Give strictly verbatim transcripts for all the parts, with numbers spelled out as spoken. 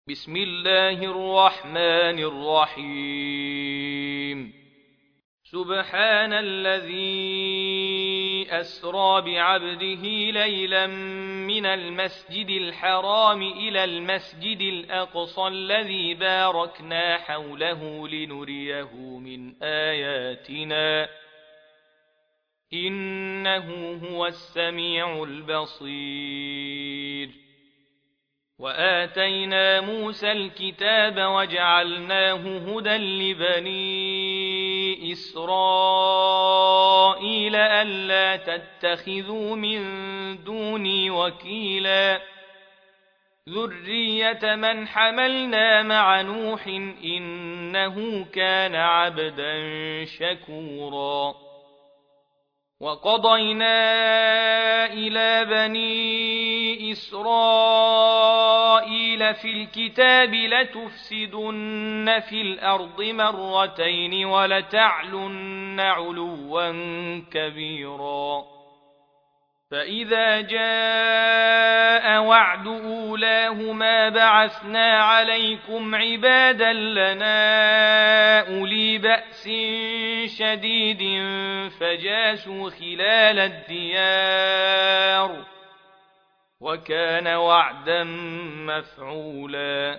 بسم الله الرحمن الرحيم سبحان الذي أسرى بعبده ليلا من المسجد الحرام إلى المسجد الأقصى الذي باركنا حوله لنريه من آياتنا إنه هو السميع البصير وآتينا موسى الكتاب وجعلناه هدى لبني إسرائيل ألا تتخذوا من دوني وكيلا ذرية من حملنا مع نوح إنه كان عبدا شكورا وقضينا إلى بني إسرائيل في الكتاب لتفسدن في الأرض مرتين ولتعلن علوا كبيرا فإذا جاء وعد أولاهما بعثنا عليكم عبادا لنا أولي بأس شديد فجاسوا خلال الديار وكان وعدا مفعولا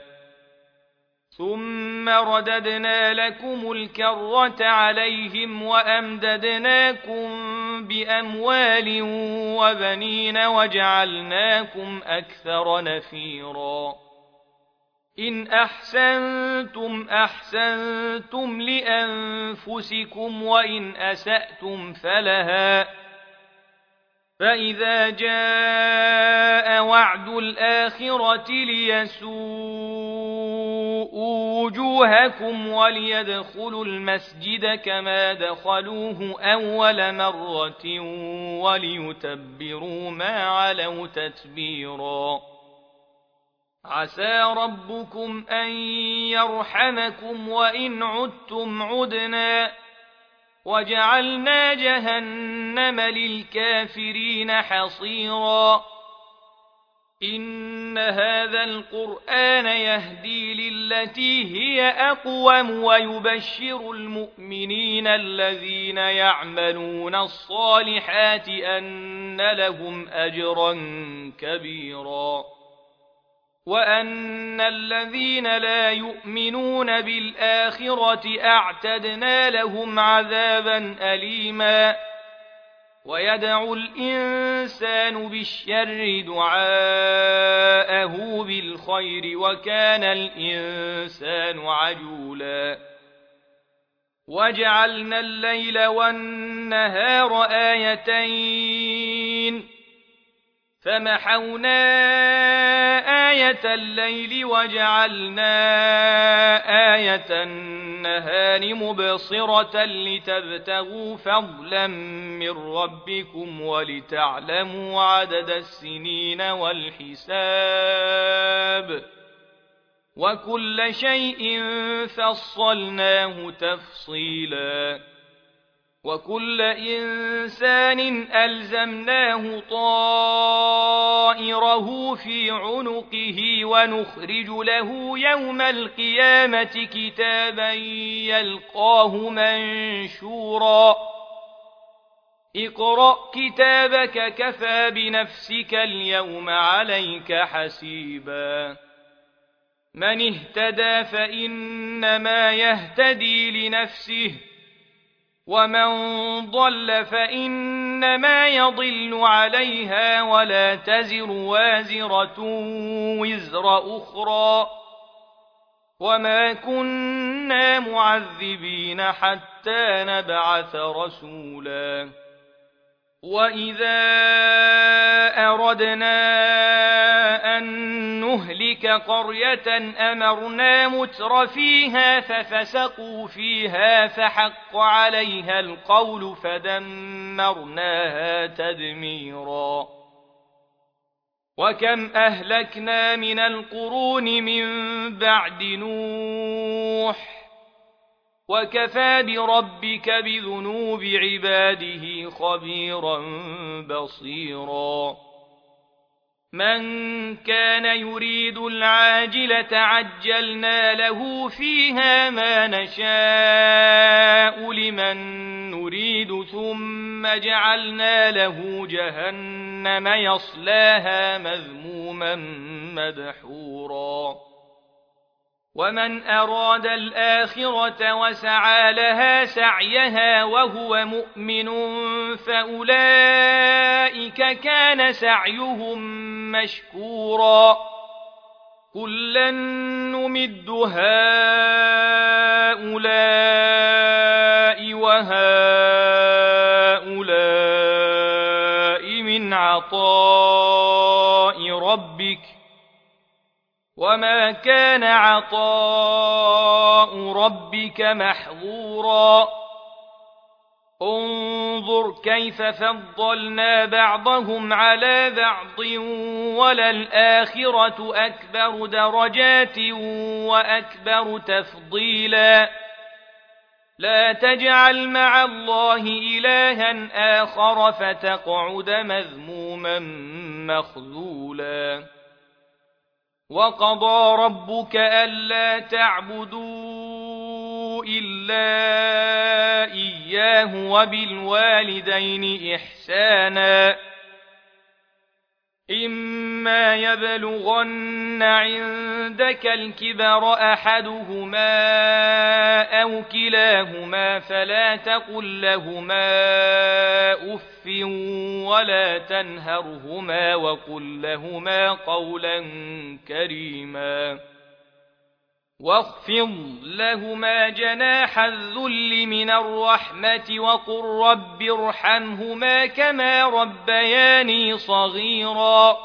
ثم رددنا لكم الكرة عليهم وأمددناكم بأموال وبنين وجعلناكم أكثر نفيرا إن أحسنتم أحسنتم لأنفسكم وإن أسأتم فلها فإذا جاء وعد الآخرة ليسوءوا وجوهكم وليدخلوا المسجد كما دخلوه أول مرة وليتبروا ما علوا تتبيرا عسى ربكم أن يرحمكم وإن عدتم عدنا وجعلنا جهنم للكافرين حصيرا إن هذا القرآن يهدي للتي هي أقوم ويبشر المؤمنين الذين يعملون الصالحات أن لهم أجرا كبيرا وأن الذين لا يؤمنون بالآخرة أعتدنا لهم عذابا أليما ويدعو الإنسان بالشر دعاءه بالخير وكان الإنسان عجولا وجعلنا الليل والنهار آيتين فمحونا آية الليل وجعلنا آية النهار مبصرة لتبتغوا فضلا من ربكم ولتعلموا عدد السنين والحساب وكل شيء فصلناه تفصيلا وكل إنسان ألزمناه طائره في عنقه ونخرج له يوم القيامة كتابا يلقاه منشورا اقرأ كتابك كفى بنفسك اليوم عليك حسيبا من اهتدى فإنما يهتدي لنفسه ومن ضل فإنما يضل عليها ولا تزر وازرة وزر أخرى وما كنا معذبين حتى نبعث رسولا وإذا أردنا أن نهلك قرية أمرنا متر فيها ففسقوا فيها فحق عليها القول فدمرناها تدميرا وكم أهلكنا من القرون من بعد نوح وكفى بربك بذنوب عباده خبيرا بصيرا من كان يريد العاجلة عجلنا له فيها ما نشاء لمن نريد ثم جعلنا له جهنم يصلاها مذموما مدحورا ومن أراد الآخرة وسعى لها سعيها وهو مؤمن فأولئك كان سعيهم مشكورا كلا نمد هؤلاء وهؤلاء من عطاء ربك وما كان عطاء ربك محظورا انظر كيف فضلنا بعضهم على بعض وللآخرة أكبر درجات وأكبر تفضيلا لا تجعل مع الله إلها آخر فتقعد مذموما مخذولا وقضى ربك ألا تعبدوا إلا إياه وبالوالدين إحسانا إما يبلغن عندك الكبر أحدهما أو كلاهما فلا تقل لهما أف ولا تنهرهما وقل لهما قولا كريما واخفض لهما جناح الذل من الرحمة وقل رب ارحمهما كما ربياني صغيرا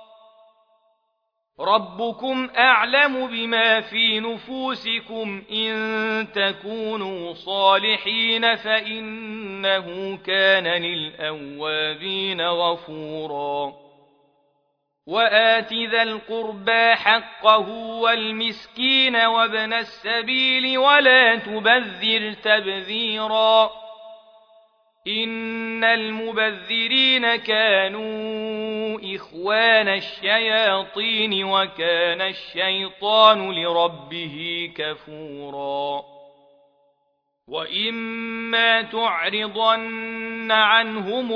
ربكم أعلم بما في نفوسكم إن تكونوا صالحين فإنه كان للأوابين غفورا وآت ذا القربى حقه والمسكين وابن السبيل ولا تبذر تبذيرا إن المبذرين كانوا إخوان الشياطين وكان الشيطان لربه كفورا وإما تعرضن عنهم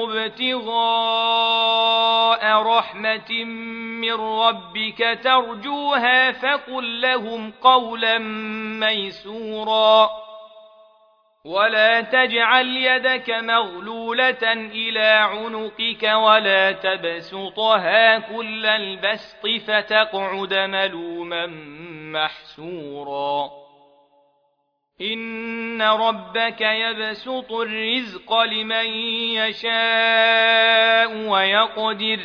ابتغاء رحمة من ربك ترجوها فقل لهم قولا ميسورا ولا تجعل يدك مغلولة إلى عنقك ولا تبسطها كل البسط فتقعد ملوما محسورا إن ربك يبسط الرزق لمن يشاء ويقدر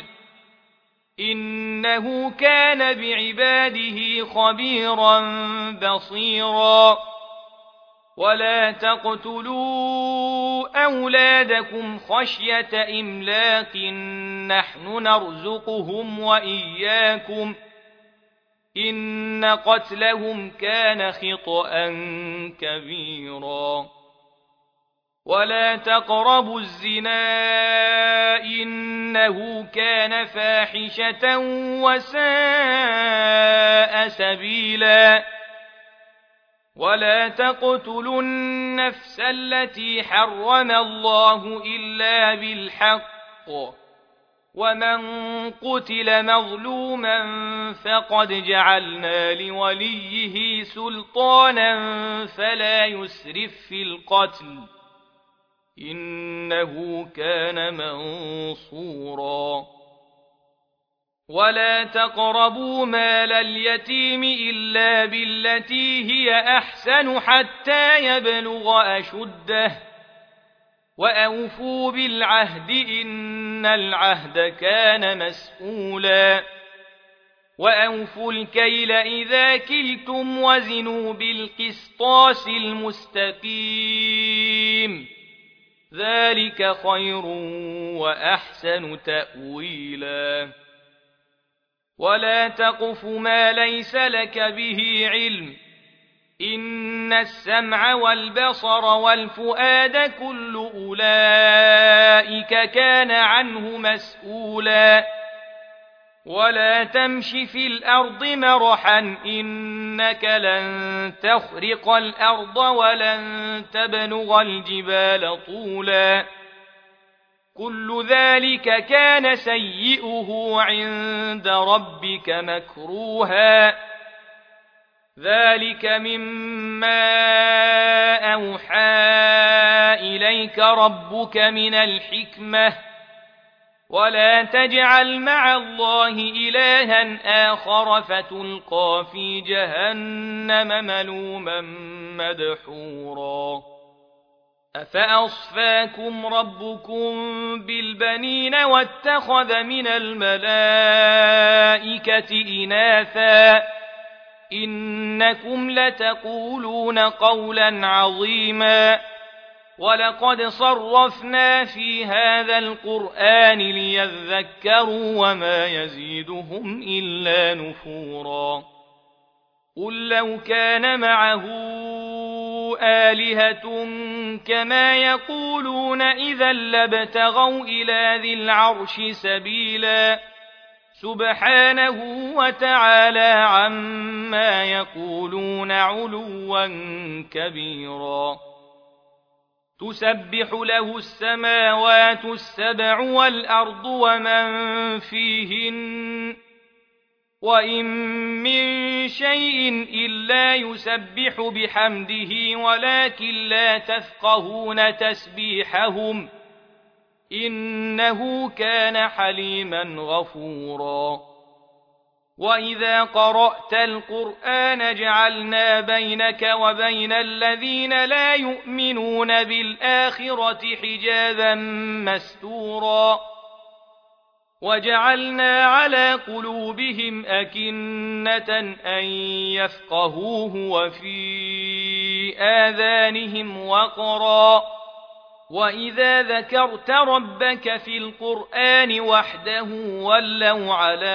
إنه كان بعباده خبيرا بصيرا ولا تقتلوا أولادكم خشية إملاق نحن نرزقهم وإياكم إن قتلهم كان خطأ كبيرا ولا تقربوا الزنا إنه كان فاحشة وساء سبيلا ولا تقتلوا النفس التي حرم الله إلا بالحق ومن قتل مظلوما فقد جعلنا لوليه سلطانا فلا يسرف في القتل إنه كان منصورا ولا تقربوا مال اليتيم إلا بالتي هي أحسن حتى يبلغ أشده وأوفوا بالعهد إن العهد كان مسؤولا وأوفوا الكيل إذا كلتم وزنوا بالقسطاس المستقيم ذلك خير وأحسن تأويلا ولا تقف ما ليس لك به علم إن السمع والبصر والفؤاد كل أولئك كان عنه مسؤولا ولا تمش في الأرض مرحا إنك لن تخرق الأرض ولن تبلغ الجبال طولا كل ذلك كان سيئه عند ربك مكروها ذلك مما أوحى إليك ربك من الحكمة ولا تجعل مع الله إلها آخر فتلقى في جهنم ملوما مدحورا أفأصفاكم ربكم بالبنين واتخذ من الملائكة إناثا إنكم لتقولون قولا عظيما ولقد صرفنا في هذا القرآن ليذكروا وما يزيدهم إلا نفورا قل لو كان معه آلهة كما يقولون إذا لابتغوا إلى ذي العرش سبيلا سبحانه وتعالى عما يقولون علوا كبيرا تسبح له السماوات السبع والأرض ومن فيهن وإن من شيء إلا يسبح بحمده ولكن لا تفقهون تسبيحهم إنه كان حليما غفورا وإذا قرأت القرآن جعلنا بينك وبين الذين لا يؤمنون بالآخرة حجابا مستورا وجعلنا على قلوبهم أكنة أن يفقهوه وفي آذانهم وقرا وإذا ذكرت ربك في القرآن وحده ولوا على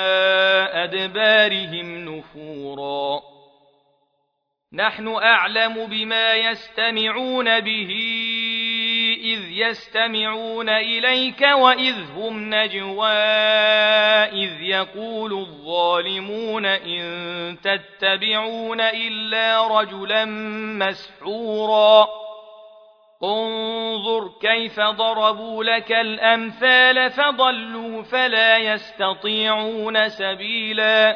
أدبارهم نفورا نحن أعلم بما يستمعون به إذ يستمعون إليك وإذ هم نجوى إذ يقول الظالمون إن تتبعون إلا رجلا مسحورا انظر كيف ضربوا لك الأمثال فضلوا فلا يستطيعون سبيلا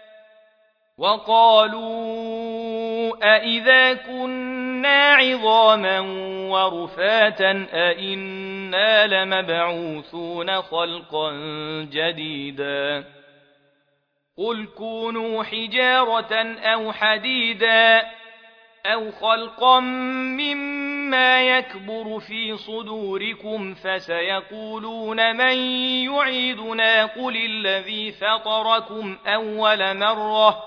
وقالوا أئذا كنا عظاما ورفاتا أئنا لمبعوثون خلقا جديدا قل كونوا حجارة أو حديدا أو خلقا مما يكبر في صدوركم فسيقولون من يعيدنا قل الذي فطركم أول مرة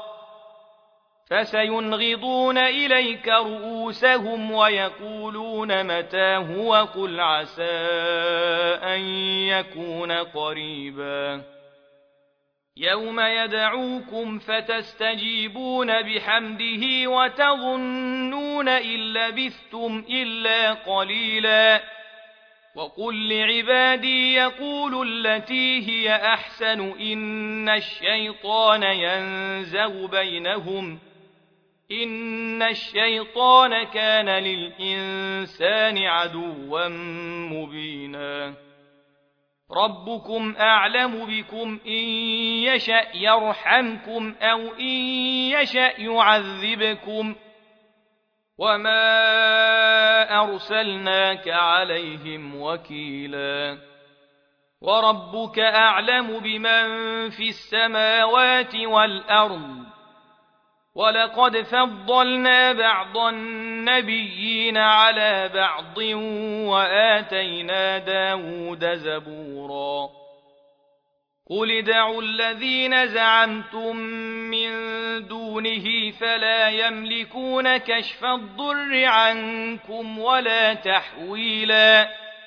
فسينغضون إليك رؤوسهم ويقولون متى هو قل عسى أن يكون قريبا يوم يدعوكم فتستجيبون بحمده وتظنون إن لبثتم إلا قليلا وقل لعبادي يقولوا التي هي أحسن إن الشيطان ينزغ بينهم إن الشيطان كان للإنسان عدوا مبينا ربكم أعلم بكم إن يشأ يرحمكم أو إن يشأ يعذبكم وما أرسلناك عليهم وكيلا وربك أعلم بمن في السماوات والأرض ولقد فضلنا بعض النبيين على بعض وآتينا داود زبورا قل ادعوا الذين زعمتم من دونه فلا يملكون كشف الضر عنكم ولا تحويلا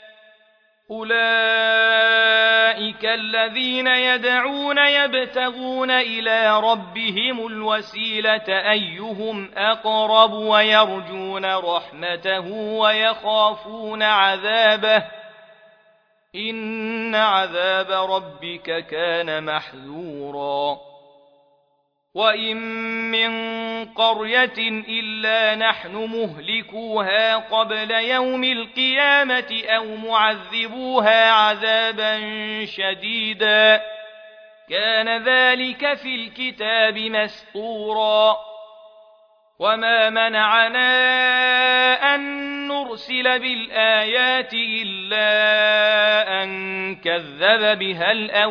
أولئك الذين يدعون يبتغون إلى ربهم الوسيلة أيهم أقرب ويرجون رحمته ويخافون عذابه إن عذاب ربك كان محذورا وإن من قرية إلا نحن مهلكوها قبل يوم القيامة أو معذبوها عذابا شديدا كان ذلك في الكتاب مسطورا وما منعنا أن نرسل بالآيات إلا أن كذب بها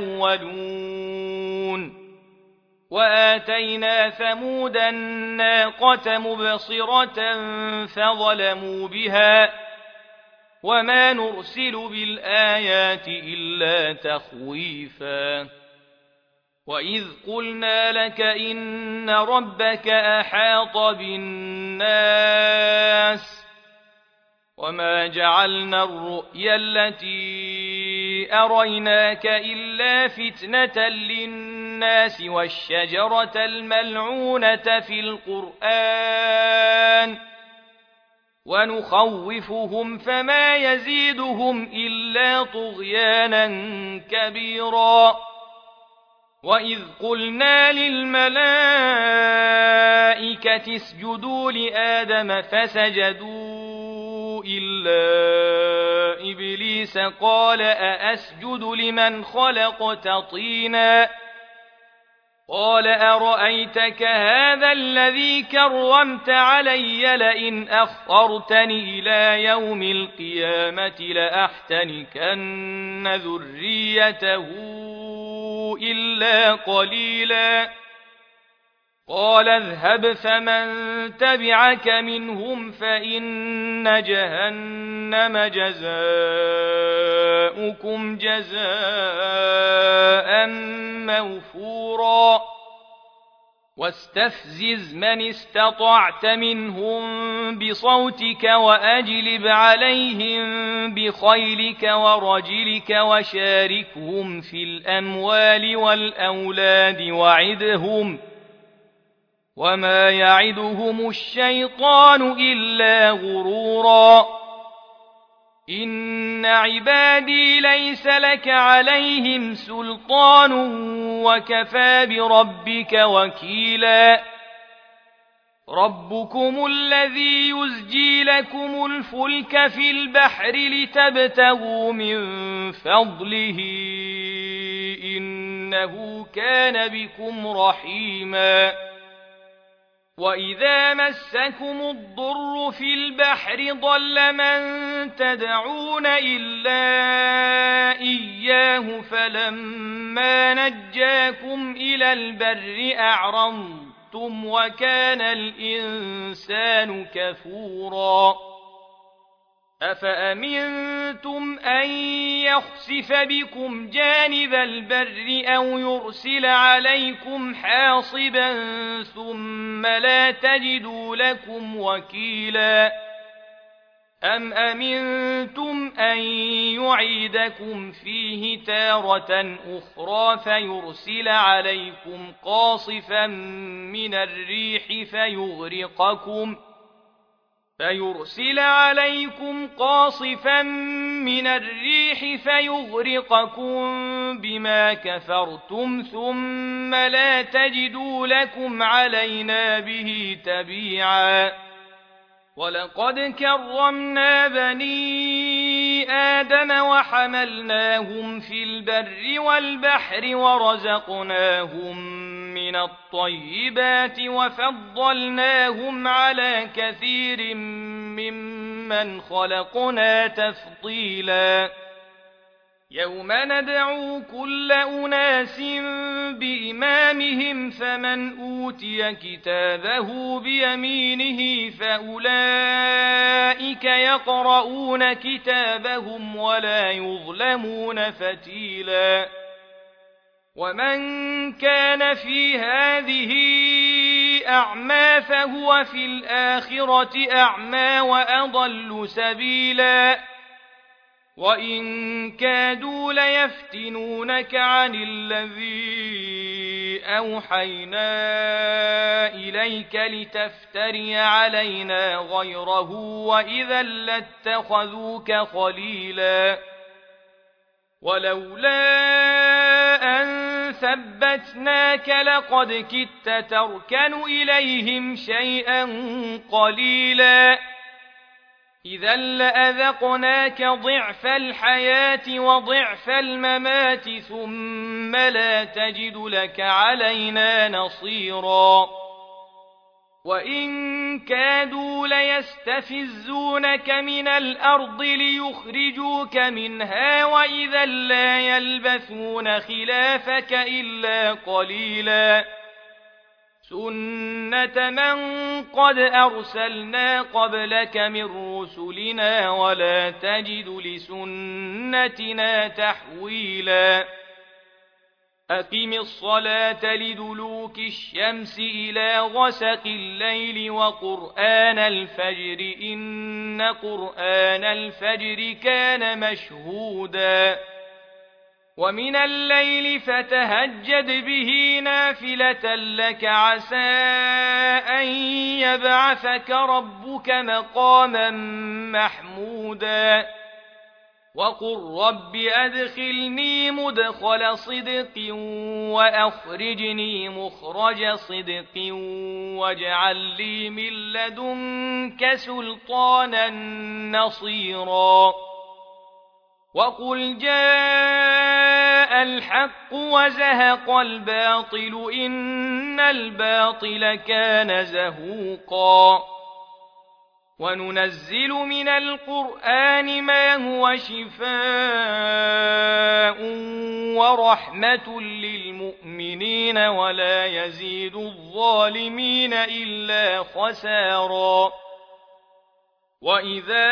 الأولون وآتينا ثمود الناقة مبصرة فظلموا بها وما نرسل بالآيات إلا تخويفا وإذ قلنا لك إن ربك أحاط بالناس وما جعلنا الرؤيا التي أريناك إلا فتنة للناس والشجرة الملعونة في القرآن ونخوفهم فما يزيدهم إلا طغيانا كبيرا وإذ قلنا للملائكة اسجدوا لآدم فسجدوا إلا إبليس قال أأسجد لمن خلقت طينا قال أرأيتك هذا الذي كرمت علي لئن أخرتني إلى يوم القيامة لأحتنكن ذريته إلا قليلا قال اذهب فمن تبعك منهم فإن جهنم جزاؤكم جزاء موفورا واستفزز من استطعت منهم بصوتك وأجلب عليهم بخيلك ورجلك وشاركهم في الأموال والأولاد وعدهم وما يعدهم الشيطان إلا غرورا إن عبادي ليس لك عليهم سلطان وكفى بربك وكيلا ربكم الذي يزجي لكم الفلك في البحر لتبتغوا من فضله إنه كان بكم رحيما وإذا مسكم الضر في البحر ضل من تدعون إلا إياه فلما نجاكم إلى البر أعرضتم وكان الإنسان كفورا أفأمنتم أن يخسف بكم جانب البر أو يرسل عليكم حاصبا ثم لا تجدوا لكم وكيلا أم أمنتم أن يعيدكم فيه تارة أخرى فيرسل عليكم قاصفا من الريح فيغرقكم فيرسل عليكم قاصفا من الريح فيغرقكم بما كفرتم ثم لا تجدوا لكم علينا به تبيعا ولقد كرمنا بني آدم وحملناهم في البر والبحر ورزقناهم من الطيبات وفضلناهم على كثير ممن خلقنا تفضيلا يوم ندعو كل أناس بإمامهم فمن أوتي كتابه بيمينه فأولئك يقرؤون كتابهم ولا يظلمون فتيلا ومن كان في هذه أعمى فهو في الآخرة أعمى وأضل سبيلا وإن كادوا ليفتنونك عن الذي أوحينا إليك لتفتري علينا غيره وإذا لاتخذوك خليلا ولولا أن ثبتناك لقد كدت تركن إليهم شيئا قليلا إذا لأذقناك ضعف الحياة وضعف الممات ثم لا تجد لك علينا نصيرا وإن كادوا ليستفزونك من الأرض ليخرجوك منها وإذا لا يلبثون خلافك إلا قليلا سنة من قد أرسلنا قبلك من رسلنا ولا تجد لسنتنا تحويلا أقم الصلاة لدلوك الشمس إلى غسق الليل وقرآن الفجر إن قرآن الفجر كان مشهودا ومن الليل فتهجد به نافلة لك عسى أن يبعثك ربك مقاما محمودا وقل رب أدخلني مدخل صدق وأخرجني مخرج صدق واجعل لي من لدنك سلطانا نصيرا وقل جاء الحق وزهق الباطل إن الباطل كان زهوقا وننزل من القرآن ما هو شفاء ورحمة للمؤمنين ولا يزيد الظالمين إلا خسارا وإذا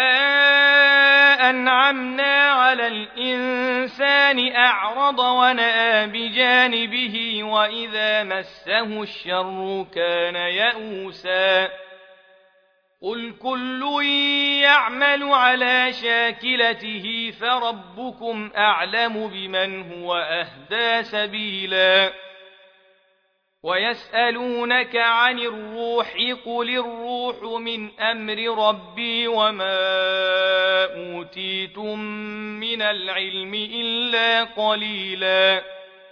أنعمنا على الإنسان أعرض ونأى بجانبه وإذا مسه الشر كان يئوسا قل كل يعمل على شاكلته فربكم أعلم بمن هو أهدى سبيلا ويسألونك عن الروح قل الروح من أمر ربي وما أوتيتم من العلم إلا قليلا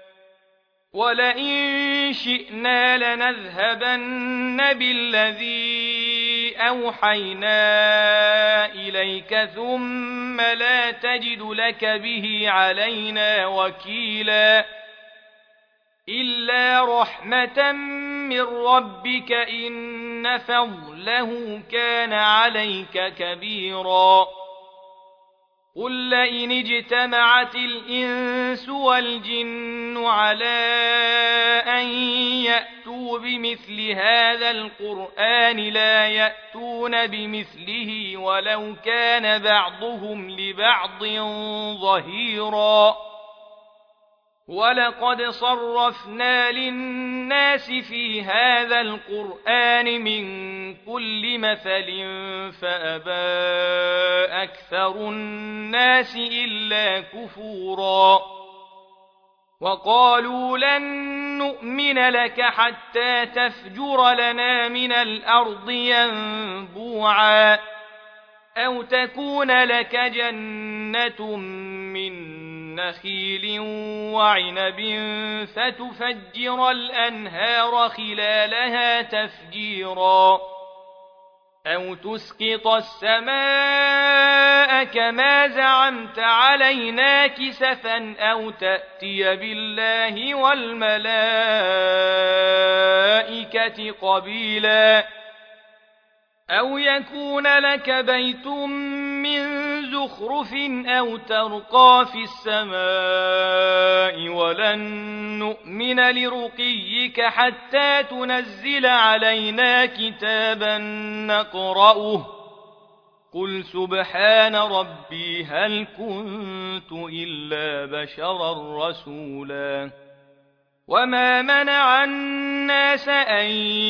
ولئن شئنا لنذهبن بالذي أوحينا إليك ثم لا تجد لك به علينا وكيلا إلا رحمة من ربك إن فضله كان عليك كبيرا قل لئن اجتمعت الإنس والجن على أن يأتوا بمثل هذا القرآن لا يأتون بمثله ولو كان بعضهم لبعض ظهيرا ولقد صرفنا للناس في هذا القرآن من كل مثل فأبى أكثر الناس إلا كفورا وقالوا لن نؤمن لك حتى تفجر لنا من الأرض ينبوعا أو تكون لك جنة من نخيل وعنب فتفجر الأنهار خلالها تفجيرا أو تسقط السماء كما زعمت علينا كسفا أو تأتي بالله والملائكة قبيلا أو يكون لك بيت من زخرف أو ترقى في السماء ولن نؤمن لرقيك حتى تنزل علينا كتابا نقرأه قل سبحان ربي هل كنت إلا بشرا رسولا وما منع الناس أن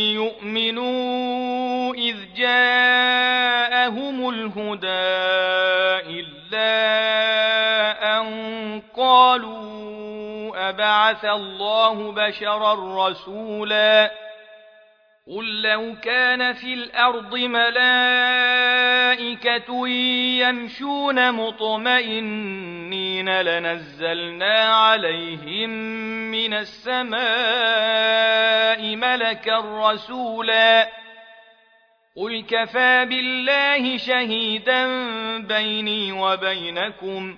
يؤمنوا إذ جاءهم الهدى إلا أن قالوا أبعث الله بشرا رسولا قل لو كان في الأرض ملائكة والملائكة يمشون مطمئنين لنزلنا عليهم من السماء ملكا رسولا قل كفى بالله شهيدا بيني وبينكم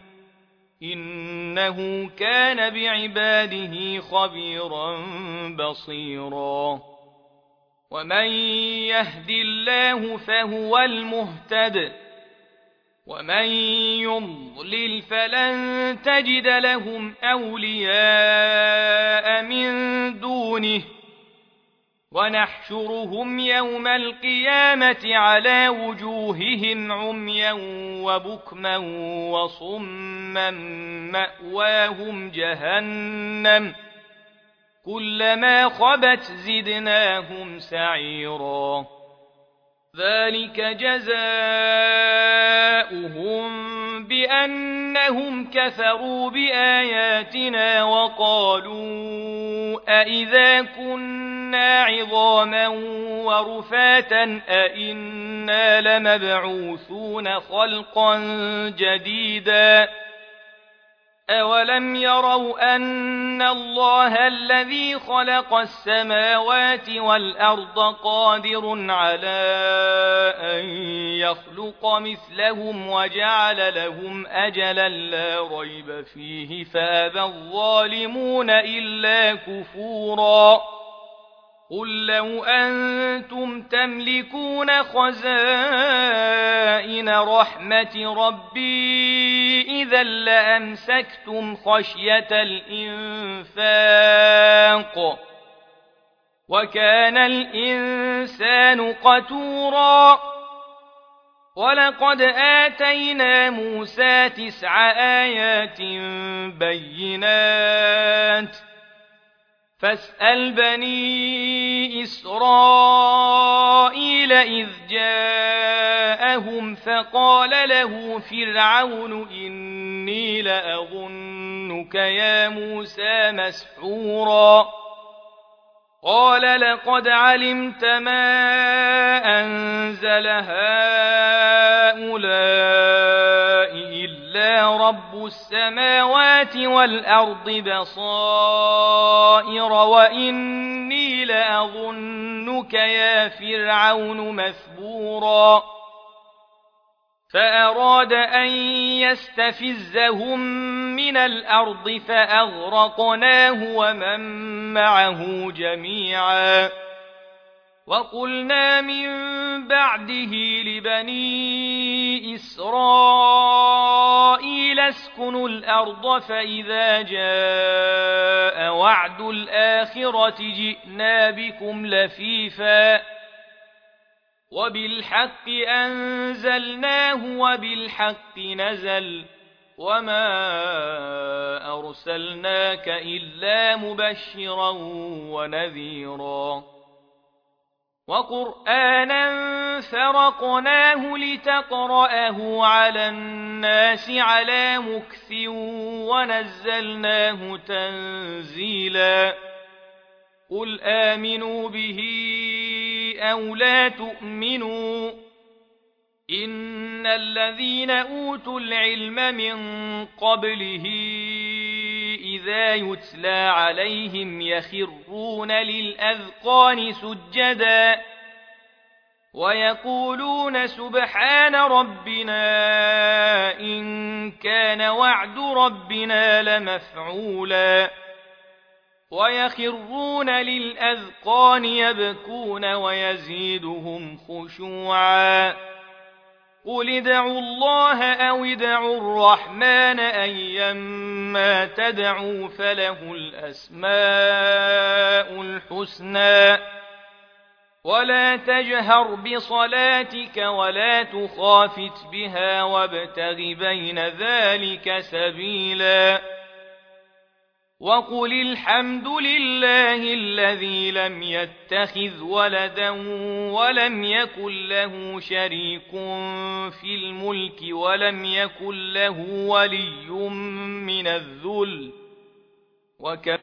إنه كان بعباده خبيرا بصيرا ومن يهد الله فهو المهتد ومن يضلل فلن تجد لهم أولياء من دونه ونحشرهم يوم القيامة على وجوههم عميا وبكما وصما مأواهم جهنم كلما خبت زدناهم سعيرا ذلك جزاؤهم بأنهم كفروا بآياتنا وقالوا أئذا كنا عظاما ورفاتا أئنا لمبعوثون خلقا جديدا أولم يروا أن الله الذي خلق السماوات والأرض قادر على أن يخلق مثلهم وجعل لهم أجلا لا ريب فيه فأبى الظالمون إلا كفورا قل لو أنتم تملكون خزائن رحمة ربي إذا لأمسكتم خشية الإنفاق وكان الإنسان قتورا ولقد آتينا موسى تسع آيات بينات فاسأل بني إسرائيل إذ جاءهم فقال له فرعون إني لأظنك يا موسى مسحورا قال لقد علمت ما أنزل هؤلاء إلا رب السماوات والأرض بصائر وإني لأظنك يا فرعون مثبورا فأراد أن يستفزهم من الأرض فأغرقناه ومن معه جميعا وقلنا من بعده لبني إسرائيل اسكنوا الأرض فإذا جاء وعد الآخرة جئنا بكم لفيفا وبالحق أنزلناه وبالحق نزل وما أرسلناك إلا مبشرا ونذيرا وقرآنا فرقناه لتقرأه على الناس على مكث ونزلناه تنزيلا قل آمنوا به أو لا تؤمنوا إن الذين أوتوا العلم من قبله إذا يتلى عليهم يخرون للأذقان سجدا ويقولون سبحان ربنا إن كان وعد ربنا لمفعولا ويخرون للأذقان يبكون ويزيدهم خشوعا قل ادعوا الله أو ادعوا الرحمن أيما تدعوا فله الأسماء الحسنى ولا تجهر بصلاتك ولا تخافت بها وابتغ بين ذلك سبيلا وقل الحمد لله الذي لم يتخذ ولدا ولم يكن له شريك في الملك ولم يكن له ولي من الذل وكبر